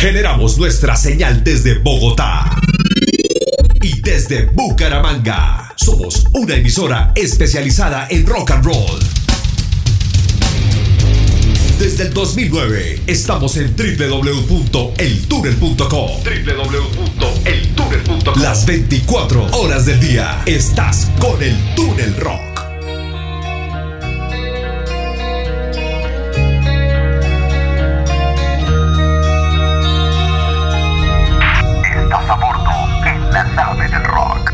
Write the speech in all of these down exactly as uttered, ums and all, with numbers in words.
Generamos nuestra señal desde Bogotá y desde Bucaramanga. Somos una emisora especializada en rock and roll. Desde el dos mil nueve estamos en doble u doble u doble u punto el túnel punto com. doble u doble u doble u punto el túnel punto com. Las veinticuatro horas del día estás con el Túnel Rock. Estás a bordo en la nave del rock.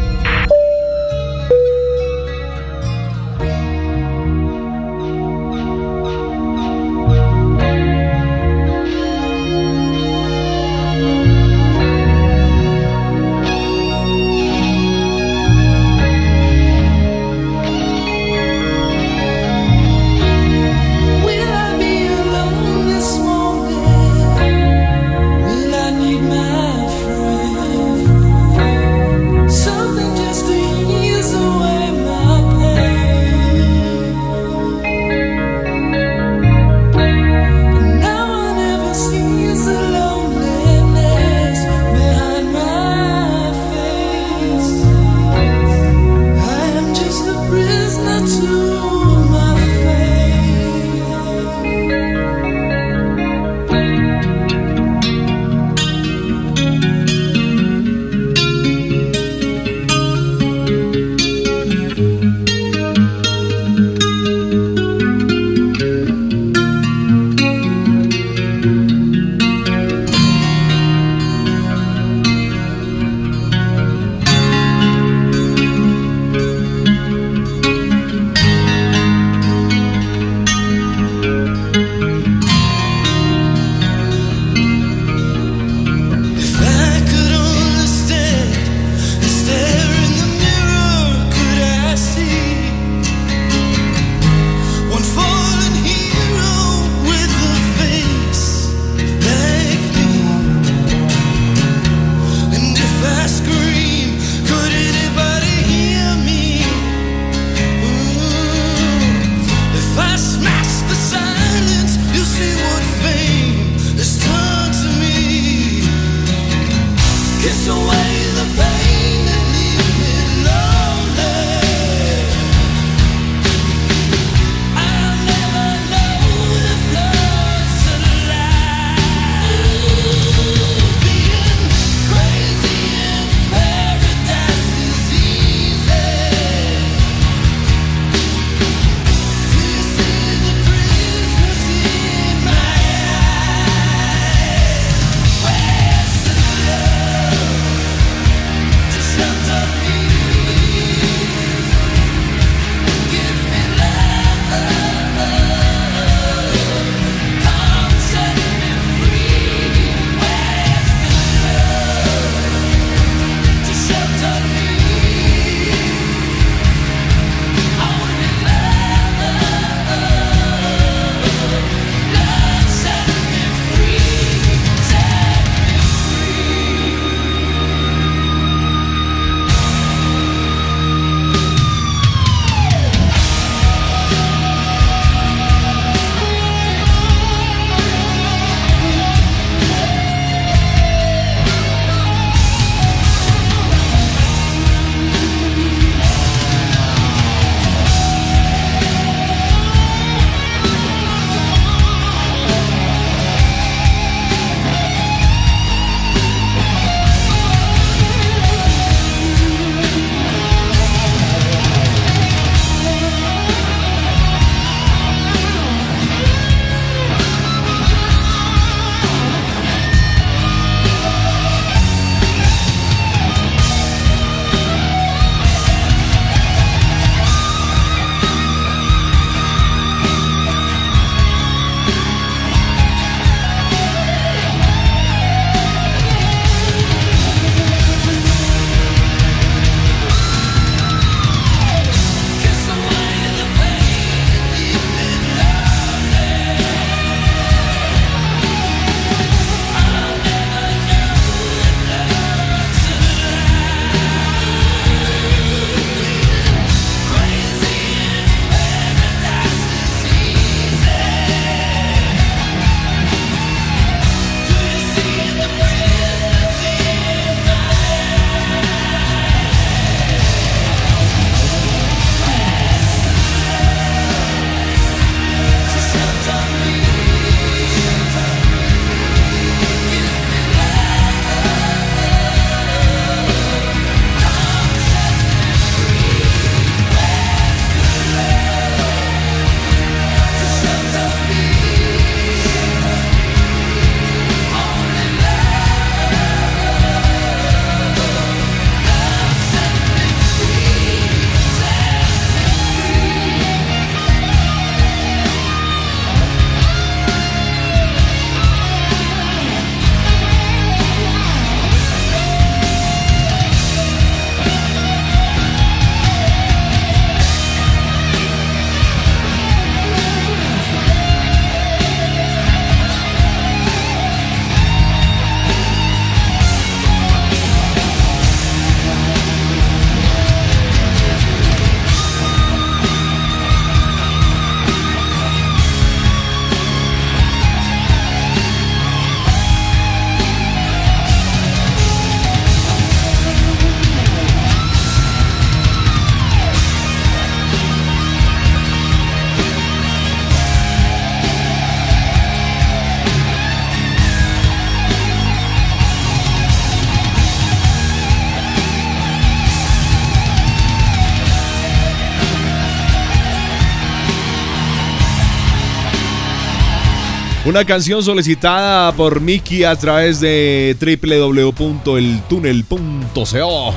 Una canción solicitada por Miki a través de doble u doble u doble u punto el túnel punto co.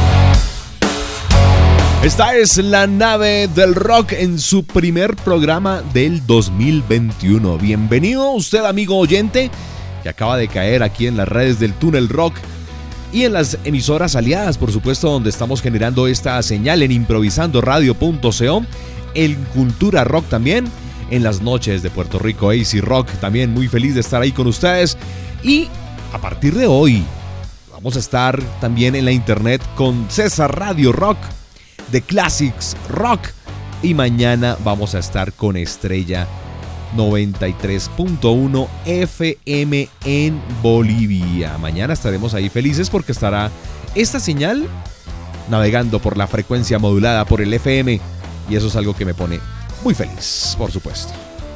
Esta es la nave del rock en su primer programa del dos mil veintiuno. Bienvenido usted, amigo oyente, que acaba de caer aquí en las redes del Túnel Rock y en las emisoras aliadas, por supuesto, donde estamos generando esta señal en improvisando radio punto co, en Cultura Rock también, en las noches de Puerto Rico, A C Rock, también muy feliz de estar ahí con ustedes. Y a partir de hoy vamos a estar también en la internet con César Radio Rock, The Classics Rock, y mañana vamos a estar con Estrella noventa y tres punto uno F M en Bolivia. Mañana estaremos ahí felices porque estará esta señal navegando por la frecuencia modulada por el F M, y eso es algo que me pone muy feliz, por supuesto.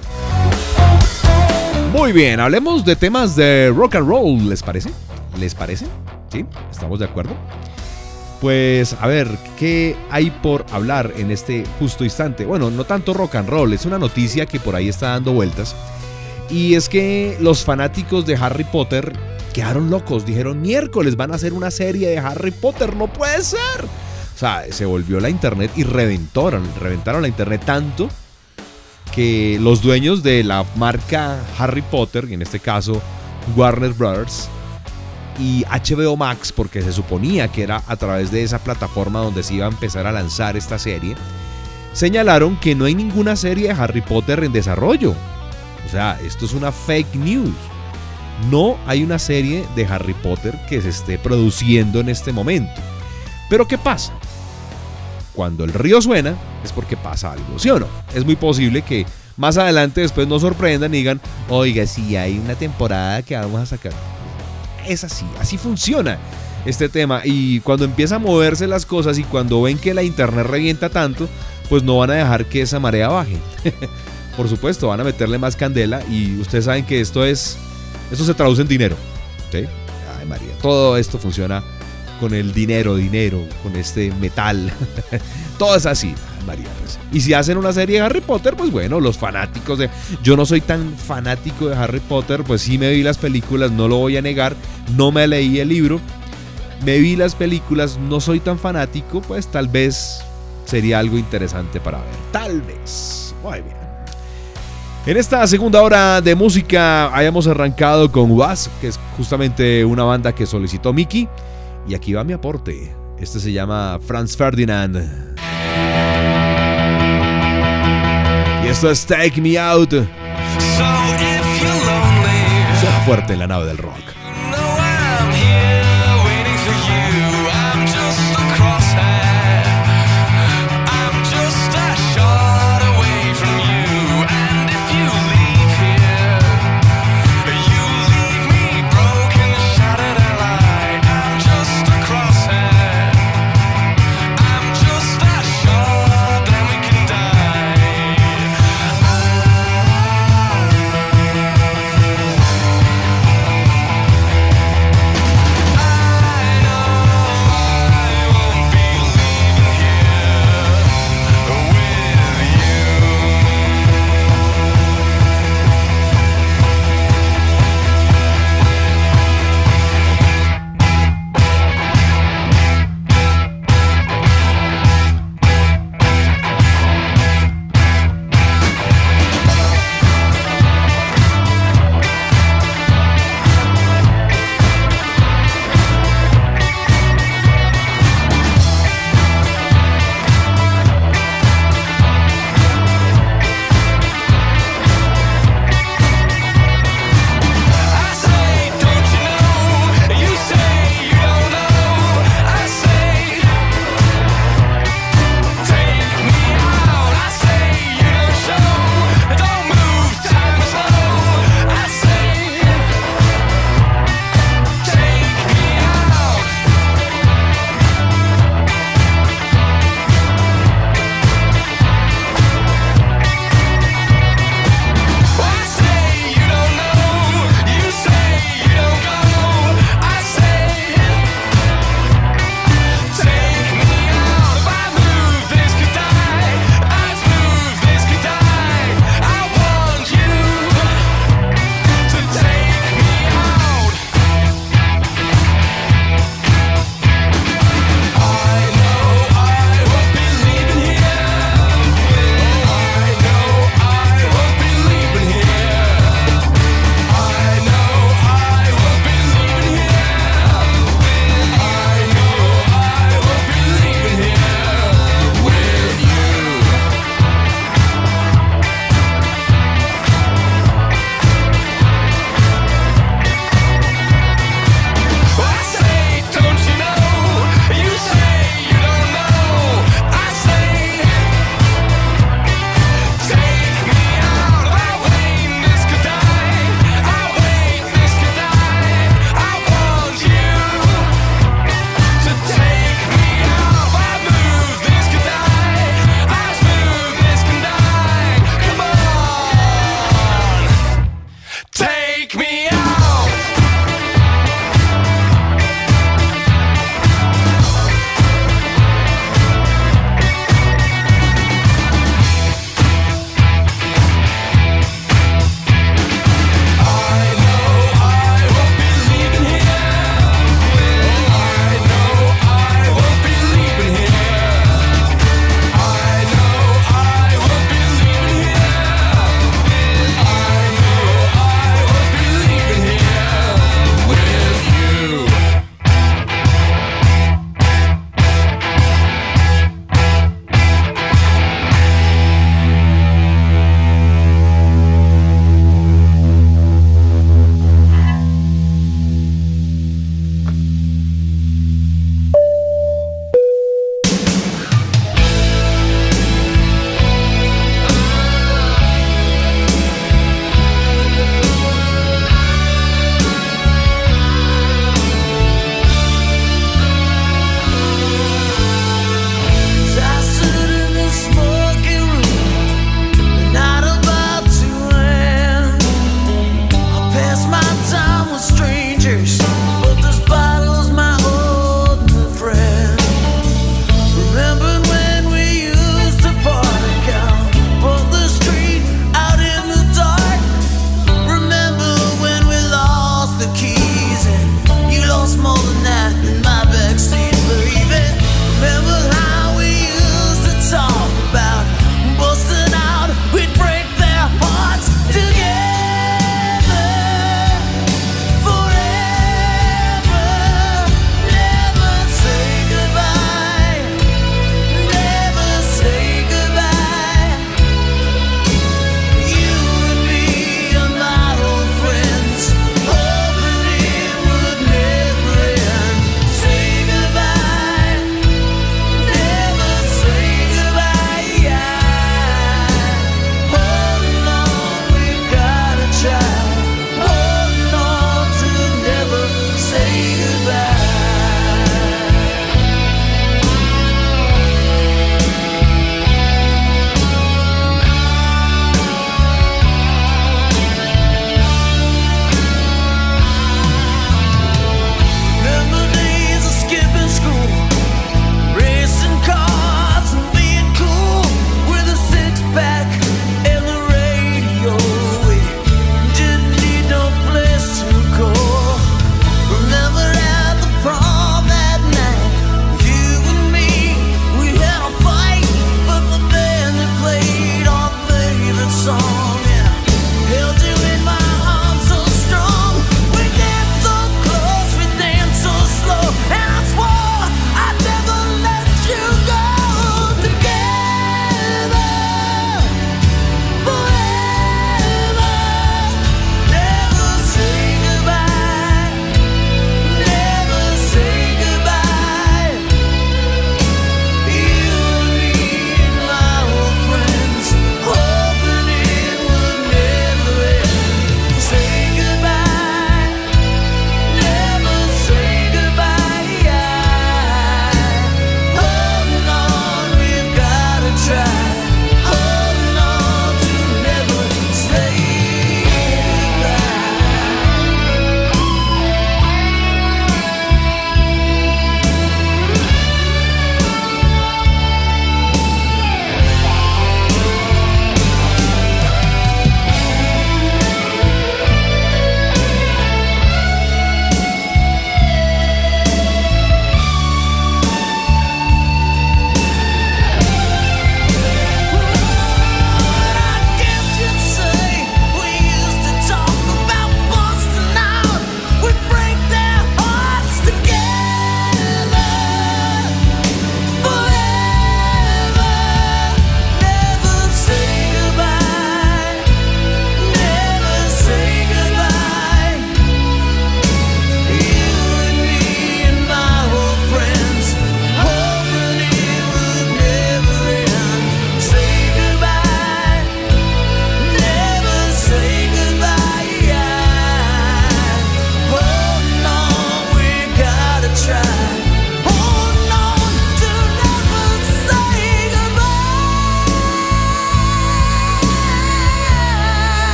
Muy bien, hablemos de temas de rock and roll, ¿les parece? ¿Les parece? ¿Sí? ¿Estamos de acuerdo? Pues a ver, ¿qué hay por hablar en este justo instante? Bueno, no tanto rock and roll, es una noticia que por ahí está dando vueltas. Y es que los fanáticos de Harry Potter quedaron locos. Dijeron, miércoles van a hacer una serie de Harry Potter, no puede ser. O sea, se volvió la internet y reventaron, reventaron la internet tanto que los dueños de la marca Harry Potter, y en este caso Warner Brothers, y H B O Max, porque se suponía que era a través de esa plataforma donde se iba a empezar a lanzar esta serie, señalaron que no hay ninguna serie de Harry Potter en desarrollo. O sea, esto es una fake news. No hay una serie de Harry Potter que se esté produciendo en este momento. Pero ¿qué pasa? Cuando el río suena es porque pasa algo, ¿sí o no? Es muy posible que más adelante después nos sorprendan y digan, oiga, sí, hay una temporada que vamos a sacar. Es así, así funciona este tema. Y cuando empieza a moverse las cosas y cuando ven que la internet revienta tanto, pues no van a dejar que esa marea baje. Por supuesto, van a meterle más candela, y ustedes saben que esto es, esto se traduce en dinero, ¿sí? Ay, María, todo esto funciona con el dinero, dinero, con este metal. Todo es así, María, pues. Y si hacen una serie de Harry Potter, pues bueno, los fanáticos de... Yo no soy tan fanático de Harry Potter, pues sí me vi las películas, no lo voy a negar, no me leí el libro, me vi las películas, no soy tan fanático, pues tal vez sería algo interesante para ver, tal vez. Muy bien. En esta segunda hora de música hayamos arrancado con Was, que es justamente una banda que solicitó Miki, y aquí va mi aporte. Este se llama Franz Ferdinand. Y esto es Take Me Out. Suena fuerte en la nave del rock.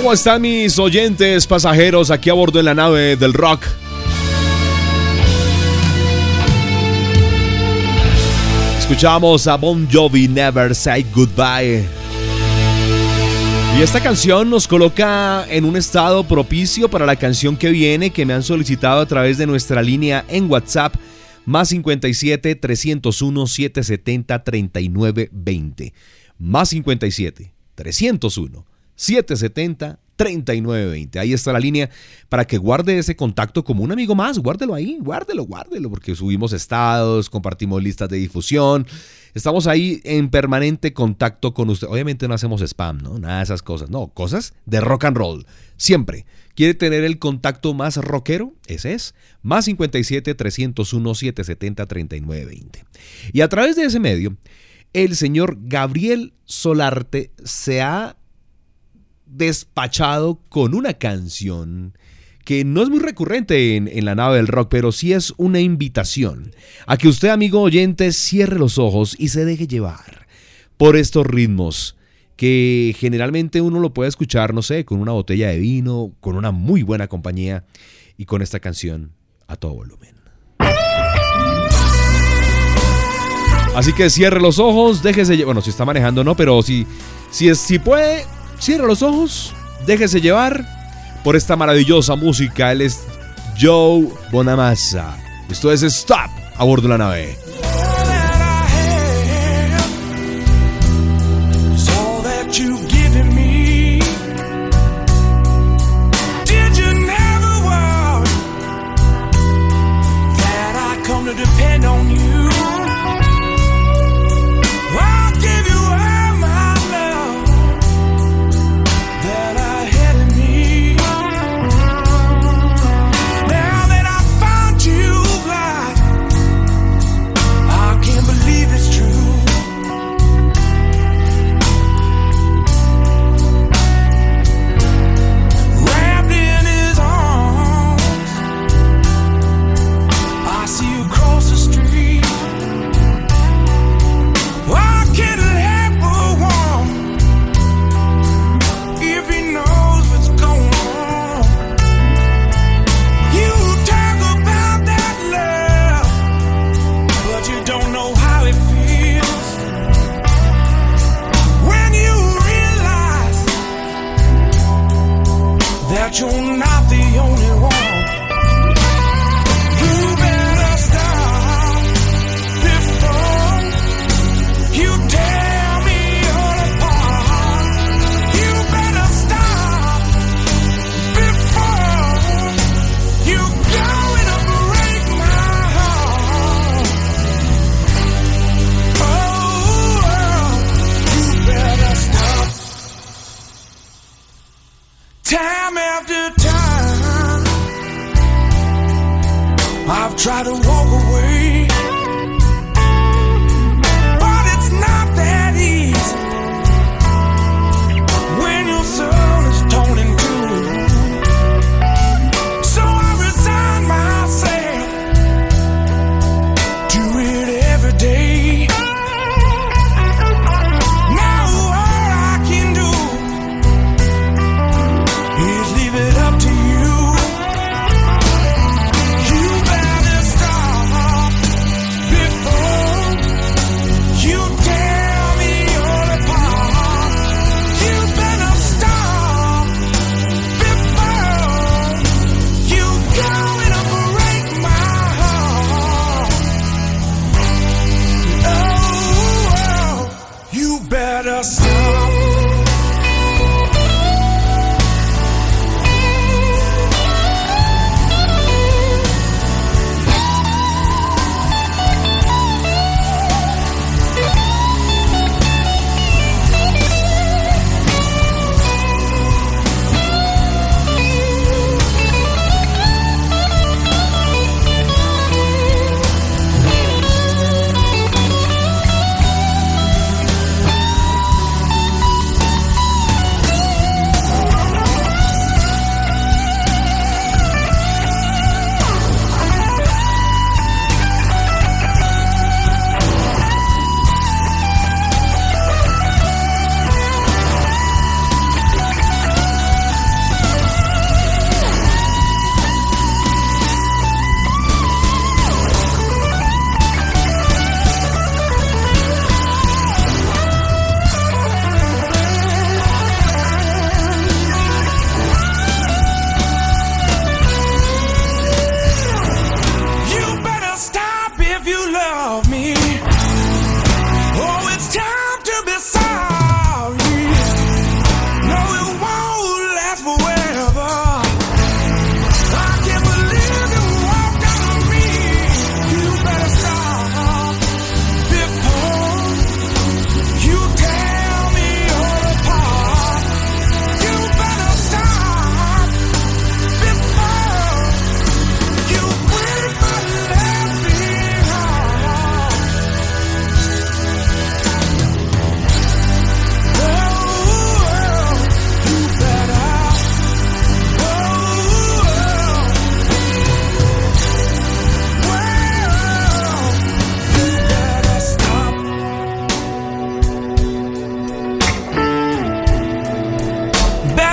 ¿Cómo están mis oyentes pasajeros aquí a bordo en la nave del rock? Escuchamos a Bon Jovi, Never Say Goodbye. Y esta canción nos coloca en un estado propicio para la canción que viene, que me han solicitado a través de nuestra línea en WhatsApp, más cincuenta y siete, trescientos uno, setecientos setenta, treinta y nueve veinte. Más cincuenta y siete, trescientos uno, setecientos setenta, treinta y nueve veinte. Ahí está la línea para que guarde ese contacto como un amigo más. Guárdelo ahí, guárdelo, guárdelo, porque subimos estados, compartimos listas de difusión. Estamos ahí en permanente contacto con usted. Obviamente no hacemos spam, ¿no? Nada de esas cosas. No, cosas de rock and roll. Siempre. ¿Quiere tener el contacto más rockero? Ese es. Más cincuenta y siete, trescientos uno, setecientos setenta, treinta y nueve veinte. Y a través de ese medio, el señor Gabriel Solarte se ha despachado con una canción que no es muy recurrente en, en la nave del rock, pero sí es una invitación a que usted, amigo oyente, cierre los ojos y se deje llevar por estos ritmos que generalmente uno lo puede escuchar, no sé, con una botella de vino, con una muy buena compañía y con esta canción a todo volumen. Así que cierre los ojos, déjese llevar. Bueno, si está manejando no, pero si, si, es, si puede, cierre los ojos, déjese llevar por esta maravillosa música. Él es Joe Bonamassa. Esto es Stop a bordo de la nave. Try to walk away, but it's not that easy when your soul is torn in two. So I resign myself to it every day. Now all I can do is leave it up to you. You better stop.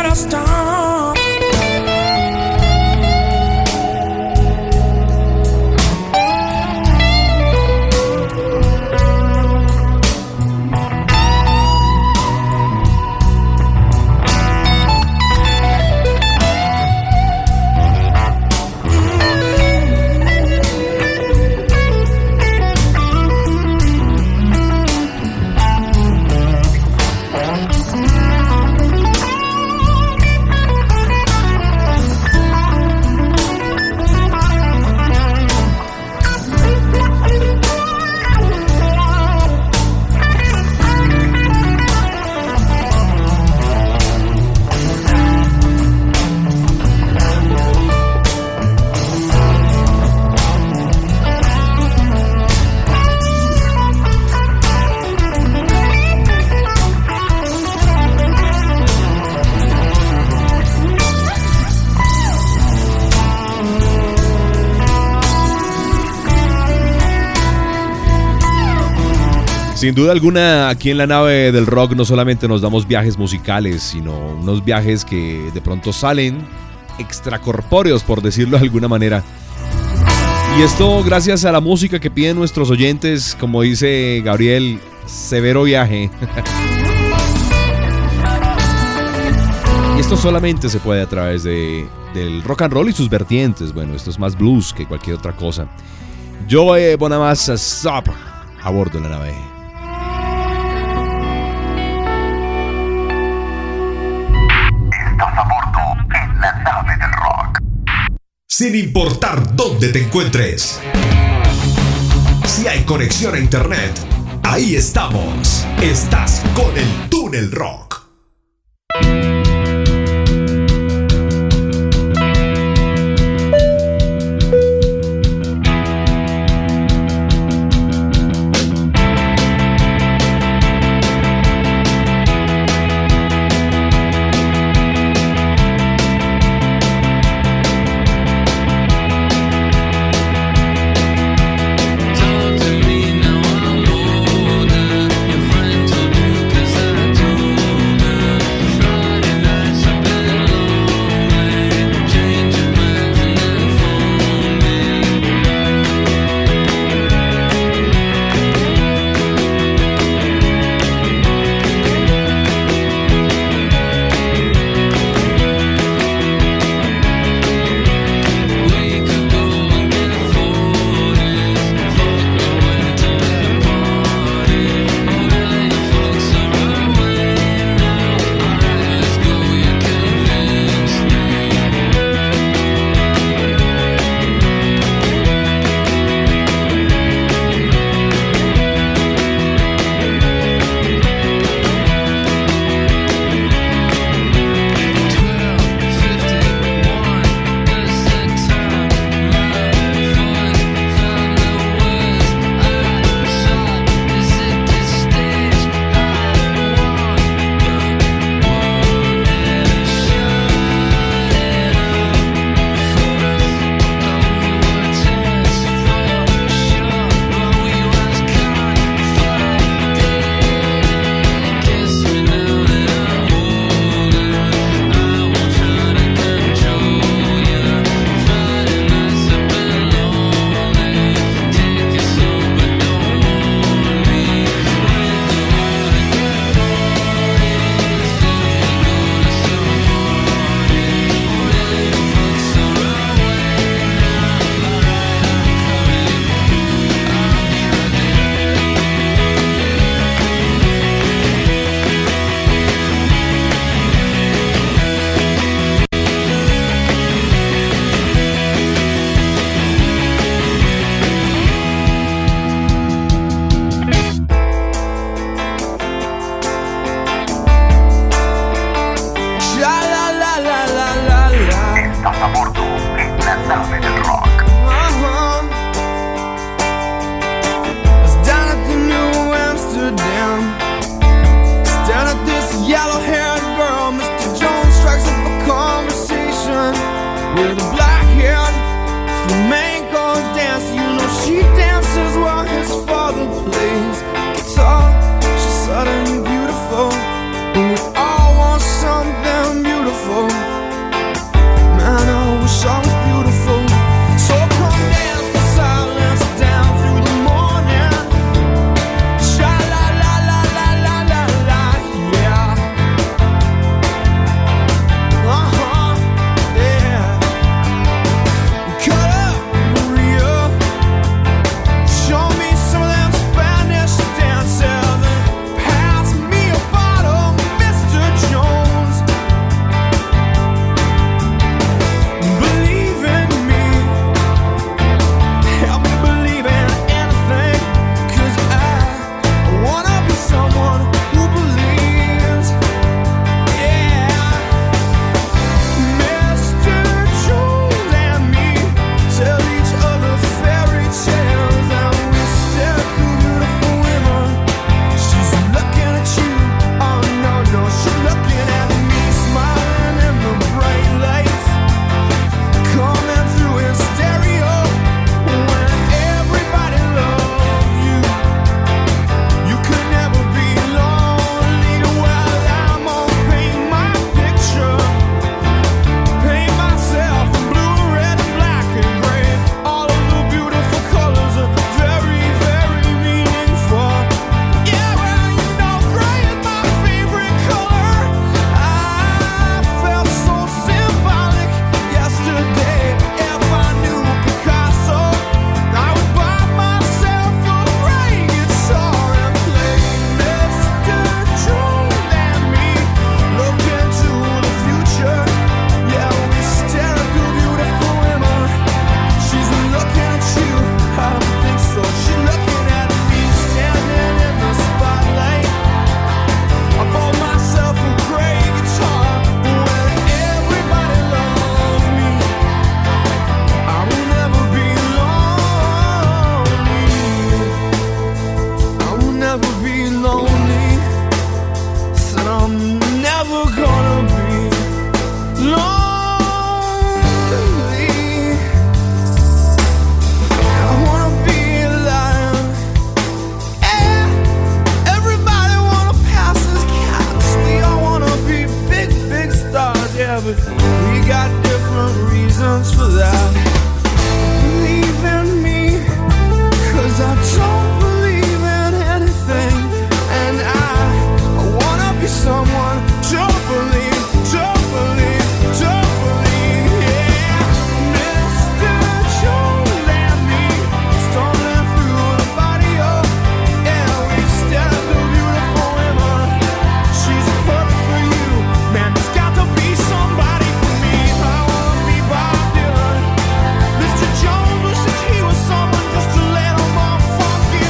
a storm. Sin duda alguna, aquí en la nave del rock no solamente nos damos viajes musicales, sino unos viajes que de pronto salen extracorpóreos, por decirlo de alguna manera. Y esto gracias a la música que piden nuestros oyentes, como dice Gabriel, severo viaje. Y esto solamente se puede a través de, del rock and roll y sus vertientes. Bueno, esto es más blues que cualquier otra cosa. Joe Bonamassa, Stop, a bordo de la nave. Estás a bordo en la nave del rock. Sin importar dónde te encuentres, si hay conexión a internet, ahí estamos. Estás con el Túnel Rock. Sudden beautiful, and we all want something beautiful. lonely. I wanna be alive. Yeah, everybody wanna pass as cats. We all wanna be big, big stars. Yeah, but we got different reasons for that. Believe in me, 'cause I don't believe in anything. And I, I wanna be someone to believe, to believe, to believe, yeah. Mister Joe and me, stumbling through the barrio. Yeah, we stare at the beautiful women. She's perfect for you. Man, there's got to be somebody for me. I wanna be Bob Dylan. Mister Jones wishes he was someone just a little more funky.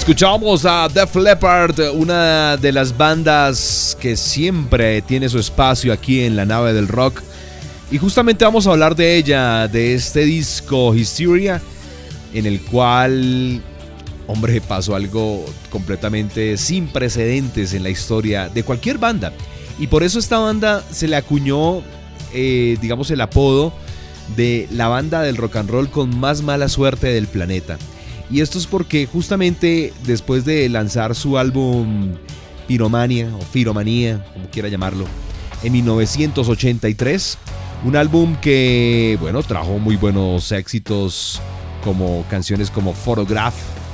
Escuchamos a Def Leppard, una de las bandas que siempre tiene su espacio aquí en la nave del rock. Y justamente vamos a hablar de ella, de este disco Hysteria, en el cual, hombre, pasó algo completamente sin precedentes en la historia de cualquier banda. Y por eso esta banda se le acuñó, eh, digamos, el apodo de la banda del rock and roll con más mala suerte del planeta. Y esto es porque justamente después de lanzar su álbum Pyromania o Pyromanía, como quiera llamarlo, en mil novecientos ochenta y tres, un álbum que, bueno, trajo muy buenos éxitos, como canciones como Photograph,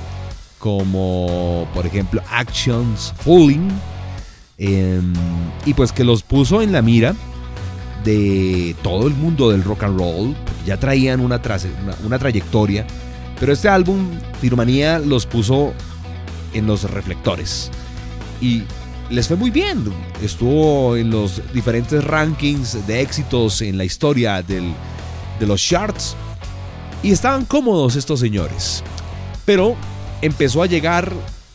como por ejemplo Actions, Fooling, eh, y pues que los puso en la mira de todo el mundo del rock and roll. Ya traían una, tra- una, una trayectoria, pero este álbum, Pyromanía, los puso en los reflectores y les fue muy bien. Estuvo en los diferentes rankings de éxitos en la historia del, de los charts y estaban cómodos estos señores. Pero empezó a llegar,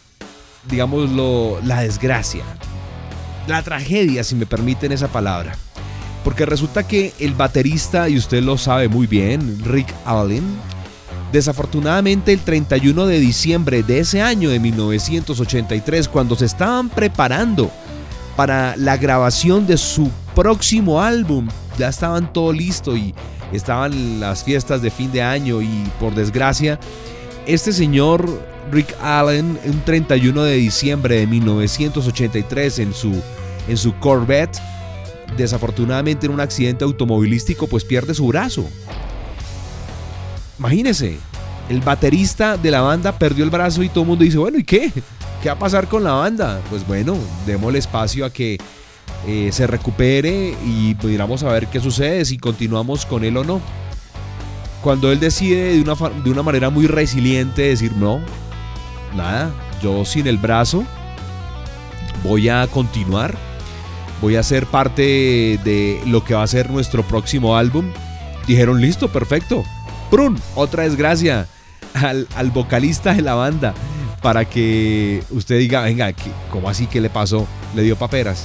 digámoslo, la desgracia, la tragedia, si me permiten esa palabra. Porque resulta que el baterista, y usted lo sabe muy bien, Rick Allen, desafortunadamente el treinta y uno de diciembre de ese año de mil novecientos ochenta y tres, cuando se estaban preparando para la grabación de su próximo álbum, ya estaban todo listo y estaban las fiestas de fin de año, y por desgracia este señor Rick Allen, un treinta y uno de diciembre de mil novecientos ochenta y tres, en su, en su Corvette, desafortunadamente en un accidente automovilístico, pues pierde su brazo. Imagínese, el baterista de la banda perdió el brazo y todo el mundo dice, bueno, ¿y qué? ¿Qué va a pasar con la banda? Pues bueno, démosle espacio a que eh, se recupere y miramos a ver qué sucede, si continuamos con él o no. Cuando él decide de una, de una manera muy resiliente decir, no, nada, yo sin el brazo voy a continuar, voy a ser parte de lo que va a ser nuestro próximo álbum, dijeron, listo, perfecto. ¡Prun! Otra desgracia al, al vocalista de la banda, para que usted diga, venga, ¿cómo así? ¿Qué le pasó? ¿Le dio paperas?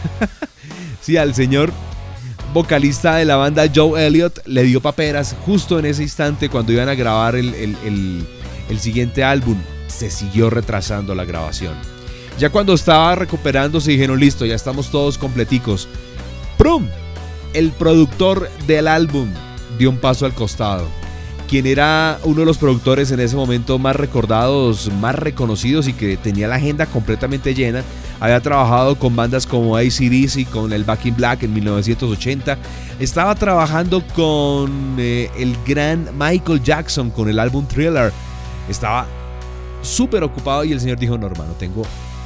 Sí, al señor vocalista de la banda Joe Elliott le dio paperas justo en ese instante cuando iban a grabar el, el, el, el siguiente álbum. Se siguió retrasando la grabación. Ya cuando estaba recuperándose dijeron, listo, ya estamos todos completicos. ¡Prum! El productor del álbum dio un paso al costado. Quien era uno de los productores en ese momento más recordados, más reconocidos y que tenía la agenda completamente llena. Había trabajado con bandas como A C D C, con el Back in Black en mil novecientos ochenta. Estaba trabajando con eh, el gran Michael Jackson con el álbum Thriller. Estaba súper ocupado y el señor dijo, no, hermano, tengo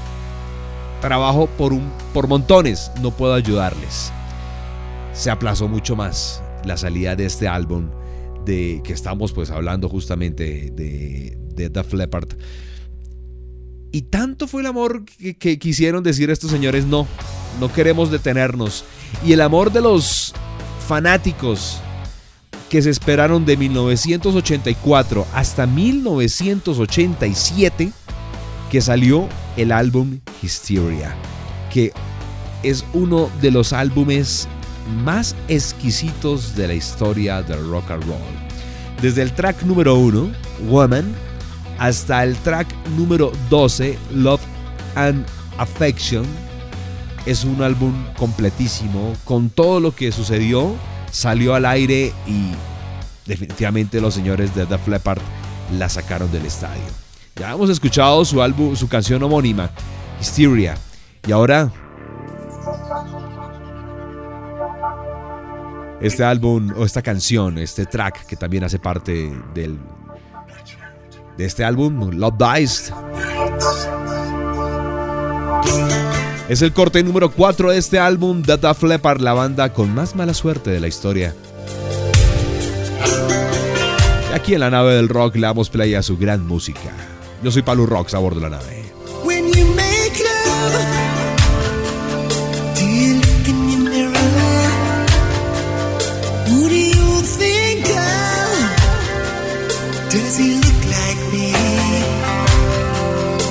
trabajo por, un, por montones, no puedo ayudarles. Se aplazó mucho más la salida de este álbum de que estamos pues hablando justamente de, de Def Leppard. Y tanto fue el amor que, que quisieron decir estos señores, no, no queremos detenernos. Y el amor de los fanáticos que se esperaron de mil novecientos ochenta y cuatro hasta mil novecientos ochenta y siete, que salió el álbum Hysteria, que es uno de los álbumes más exquisitos de la historia del rock and roll. Desde el track número uno, Woman, hasta el track número doce, Love and Affection, es un álbum completísimo con todo lo que sucedió, salió al aire y definitivamente los señores de Def Leppard la sacaron del estadio. Ya hemos escuchado su álbum, su canción homónima, Hysteria, y ahora este álbum o esta canción, este track que también hace parte del, de este álbum, Love Dies. Es el corte número cuatro de este álbum de Def Leppard, la banda con más mala suerte de la historia. Y aquí en la nave del rock le damos play a su gran música. Yo soy Palu Rocks a bordo de la nave. When you make love, do you look in your mirror? Who do you think of? Does he look like me?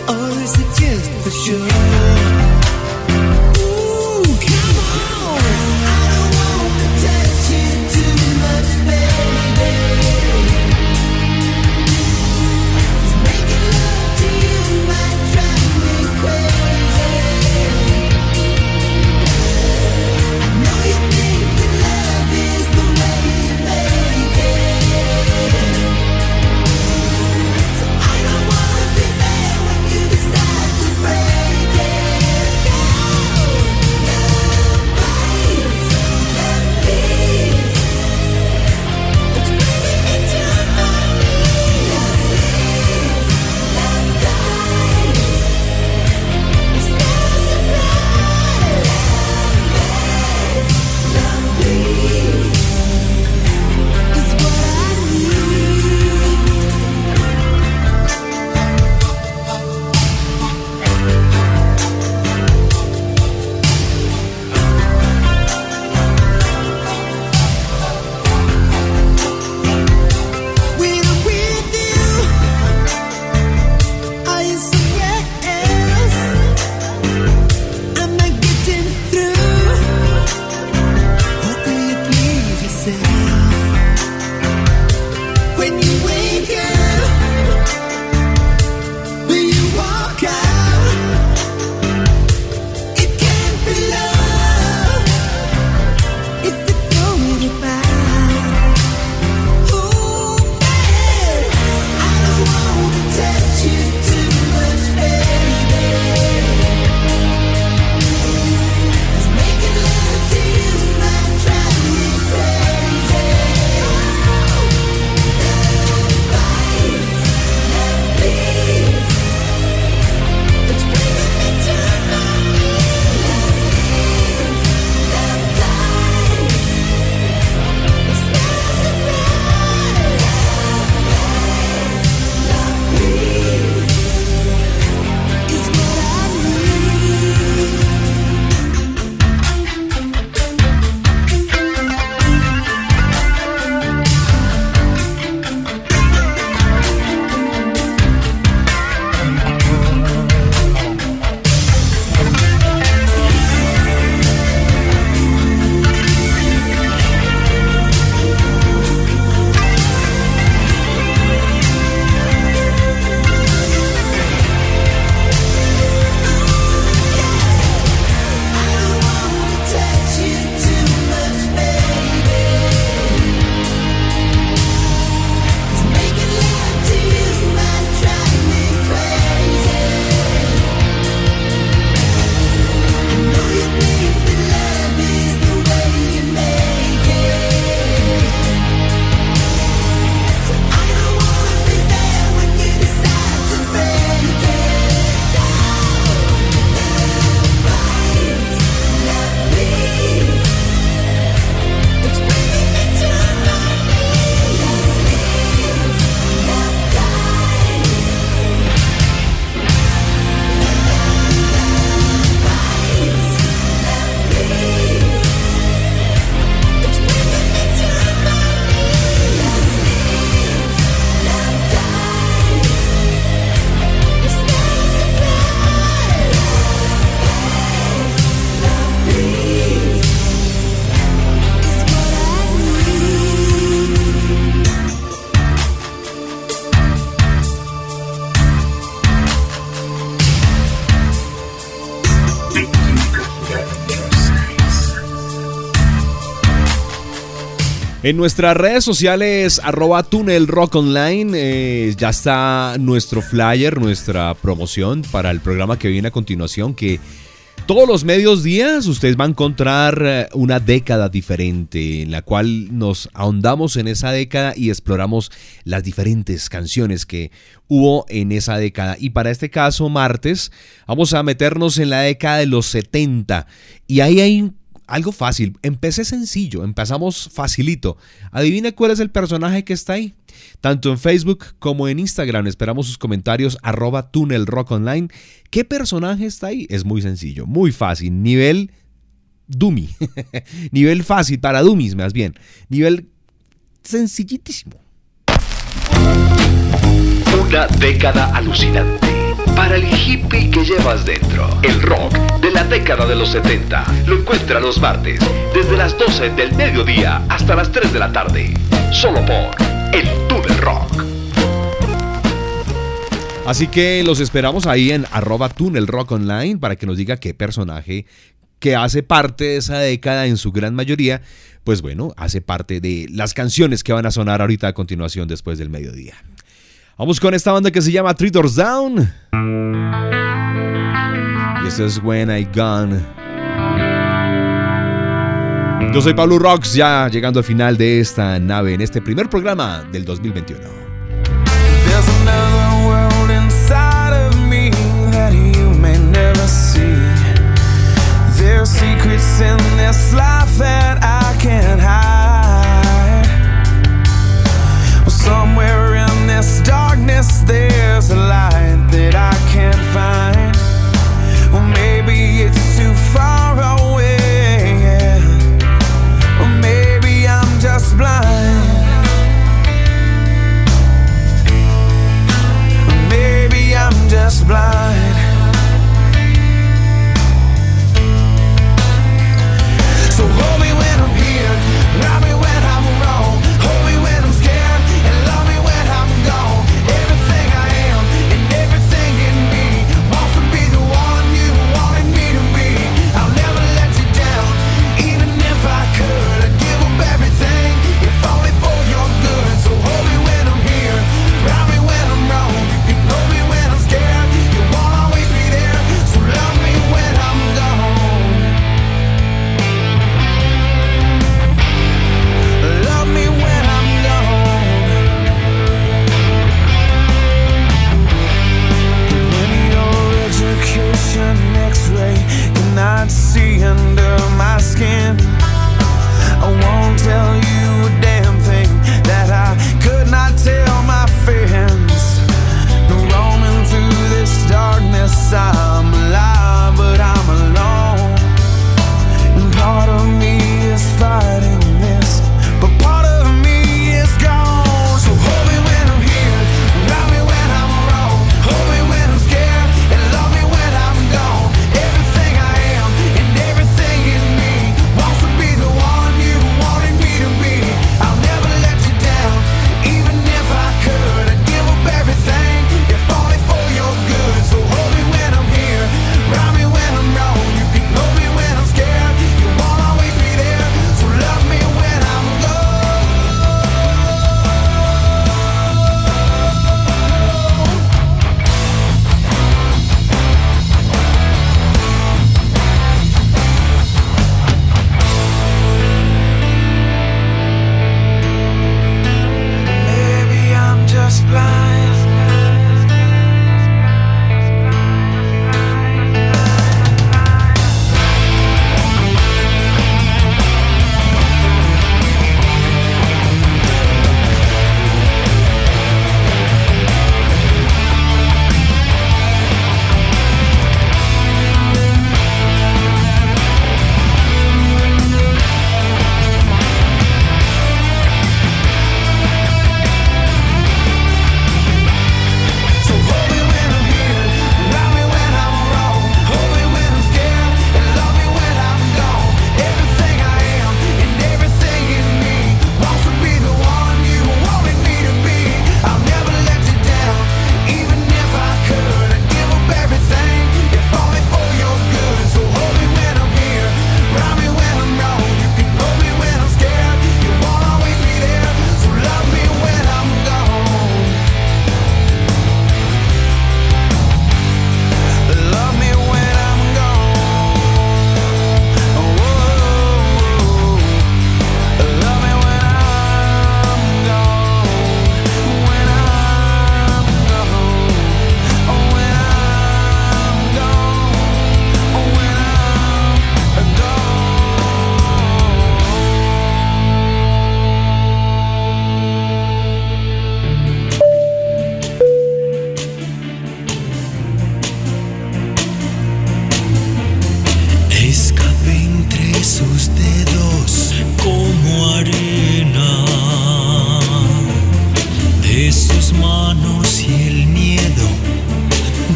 or is it just for sure? Ooh, come on, I don't want to touch you too much, baby. 'Cause making love to you might drive me crazy. I know you think that love is the way you make it. So I don't wanna be there when you decide to break it. No, love bites, love bleeds. It's bringing me to my knees. Love lives, love dies. It's not a surprise. Love bleeds. It's what I need. When I'm with you, are you somewhere else? I'm not getting through. Or do you please yourself? When you wake up, do you walk out? It can't be love if you throw it about. Ooh, man, I don't want to touch you too much, baby. 'Cause making love to you might drive me crazy. Love bites, love bleeds. It's bringing me to my knees. Love lives, love dies. It's not a surprise. Love bleeds. It's what I need. I don't want to touch you too much, baby. 'Cause making love to you might drive me crazy. I know you think that love is the way you make it. So I don't wanna be there when you decide to break it. No, love bites, love bleeds. It's bringing me to my knees. Love lives, love dies. Love bites, love bleeds. It's bringing me to my knees. Love lives, love dies. It's not a surprise. Love bleeds. It's what I need. En nuestras redes sociales, arroba Túnel Rock Online, eh, ya está nuestro flyer, nuestra promoción para el programa que viene a continuación, que todos los medios días ustedes van a encontrar eh, una década diferente, en la cual nos ahondamos en esa década y exploramos las diferentes canciones que hubo en esa década. Y para este caso, martes, vamos a meternos en la década de los setenta. Y ahí hay un algo fácil, empecé sencillo, empezamos facilito. Adivina cuál es el personaje que está ahí. Tanto en Facebook como en Instagram esperamos sus comentarios, arroba Túnel Rock Online. ¿Qué personaje está ahí? Es muy sencillo, muy fácil, nivel dummy, nivel fácil para dummies más bien, nivel sencillitísimo. Una década alucinante. para el hippie que llevas dentro. El rock de la década de los setenta lo encuentra los martes desde las doce del mediodía hasta las tres de la tarde, solo por El Túnel Rock. Así que los esperamos ahí en arroba Túnel Rock Online para que nos diga qué personaje que hace parte de esa década en su gran mayoría, pues bueno, hace parte de las canciones que van a sonar ahorita a continuación después del mediodía. Vamos con esta banda que se llama Three Doors Down. Y esto es When I Gone. Yo soy Pablo Rocks, ya llegando al final de esta nave en este primer programa del dos mil veintiuno. There's another world inside of me that you may never see. There's secrets in this life that I can't hide. Well, somewhere in this darkness there's a light that I can't find. Well, maybe it's too far away, yeah. Or maybe I'm just blind. Maybe I'm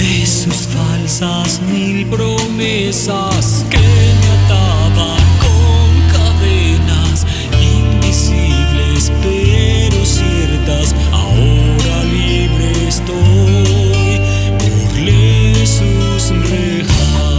de sus falsas mil promesas que me ataban con cadenas invisibles pero ciertas. Ahora libre estoy, burlé sus rejas.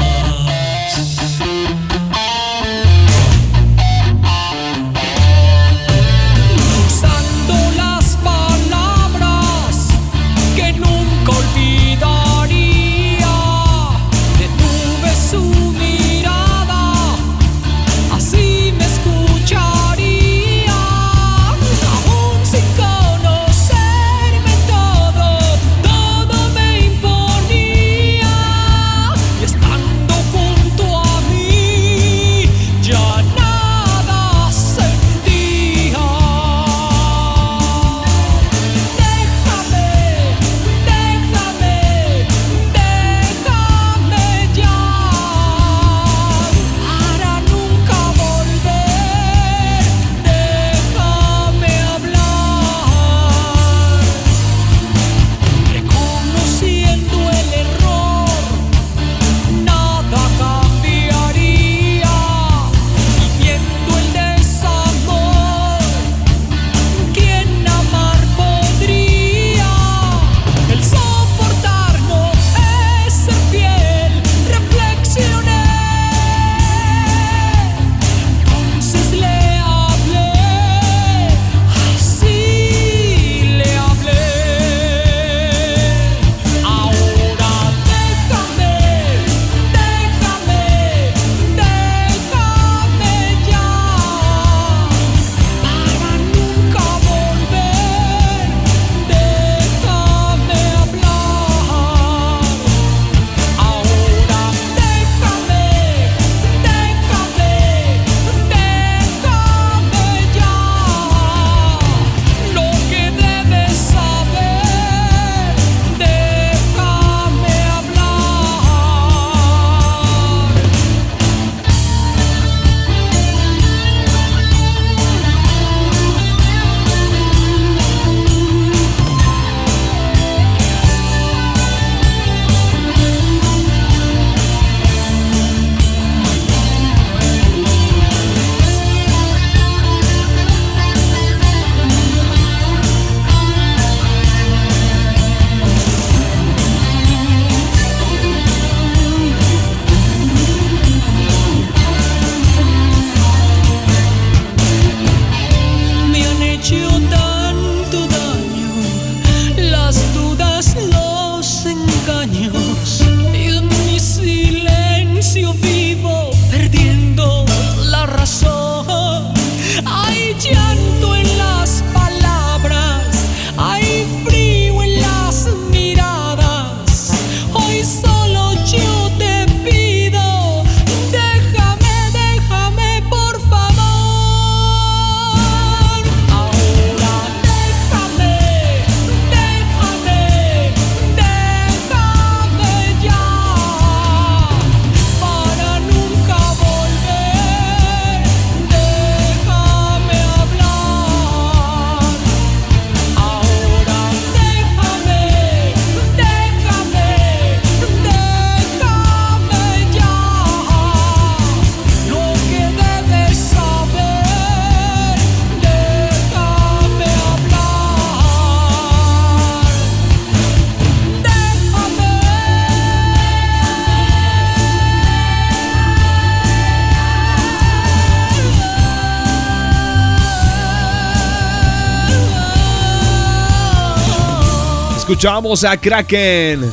Escuchamos a Kraken.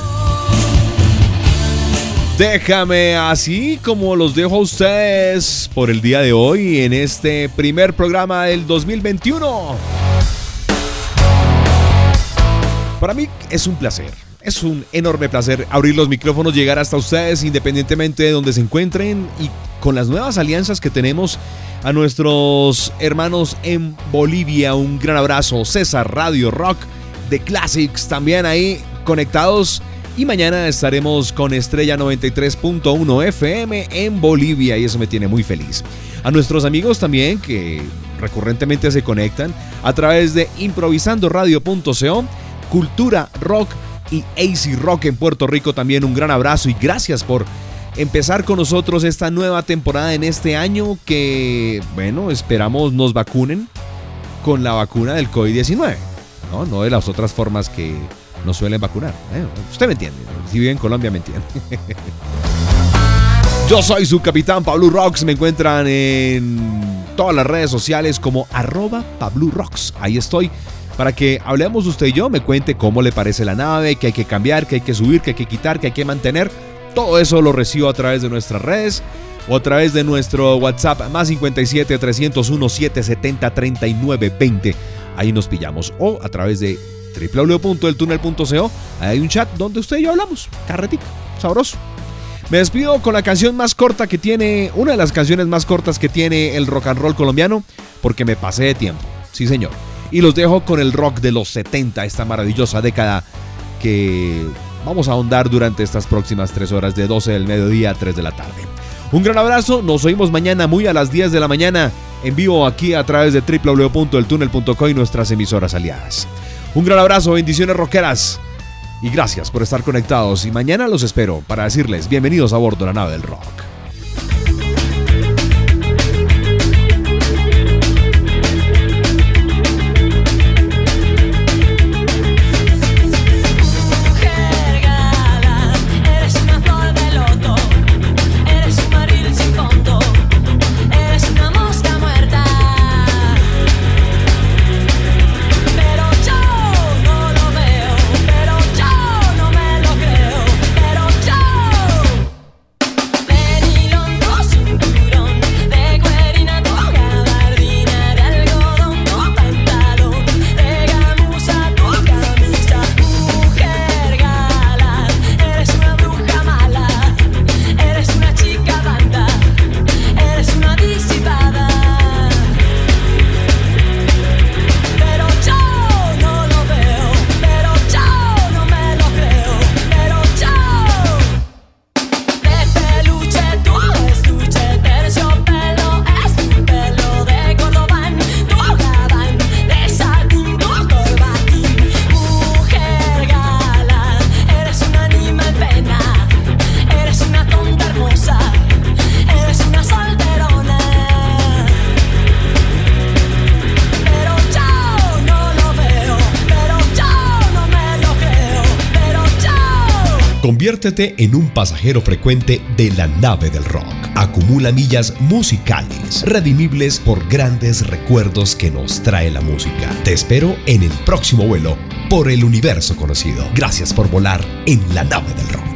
Déjame, así como los dejo a ustedes por el día de hoy en este primer programa del dos mil veintiuno. Para mí es un placer, es un enorme placer abrir los micrófonos, llegar hasta ustedes independientemente de donde se encuentren, y con las nuevas alianzas que tenemos a nuestros hermanos en Bolivia. Un gran abrazo. César Radio Rock de Classics también ahí conectados. Y mañana estaremos con Estrella noventa y tres punto uno F M en Bolivia, y eso me tiene muy feliz. A nuestros amigos también que recurrentemente se conectan a través de improvisando radio punto co, Cultura Rock y A C Rock en Puerto Rico también un gran abrazo y gracias por empezar con nosotros esta nueva temporada en este año que, bueno, esperamos nos vacunen con la vacuna del COVID diecinueve, ¿no? No de las otras formas que nos suelen vacunar. ¿eh? Usted me entiende, si vive en Colombia me entiende. Yo soy su capitán Pablo Rocks, me encuentran en todas las redes sociales como arroba Pablo Rocks, ahí estoy. Para que hablemos usted y yo, me cuente cómo le parece la nave, qué hay que cambiar, qué hay que subir, qué hay que quitar, qué hay que mantener. Todo eso lo recibo a través de nuestras redes o a través de nuestro WhatsApp más cincuenta y siete, trescientos uno, setecientos setenta, treinta y nueve veinte. Ahí nos pillamos. O a través de doble u doble u doble u punto el túnel punto co. Ahí hay un chat donde usted y yo hablamos. Carretica, sabroso. Me despido con la canción más corta que tiene, una de las canciones más cortas que tiene el rock and roll colombiano, porque me pasé de tiempo. Sí, señor. Y los dejo con el rock de los setenta, esta maravillosa década que vamos a ahondar durante estas próximas tres horas de doce del mediodía a tres de la tarde. Un gran abrazo, nos oímos mañana muy a las diez de la mañana en vivo aquí a través de doble u doble u doble u punto el túnel punto co y nuestras emisoras aliadas. Un gran abrazo, bendiciones rockeras y gracias por estar conectados y mañana los espero para decirles bienvenidos a bordo de la nave del rock. Conviértete en un pasajero frecuente de la nave del rock. Acumula millas musicales, redimibles por grandes recuerdos que nos trae la música. Te espero en el próximo vuelo por el universo conocido. Gracias por volar en la nave del rock.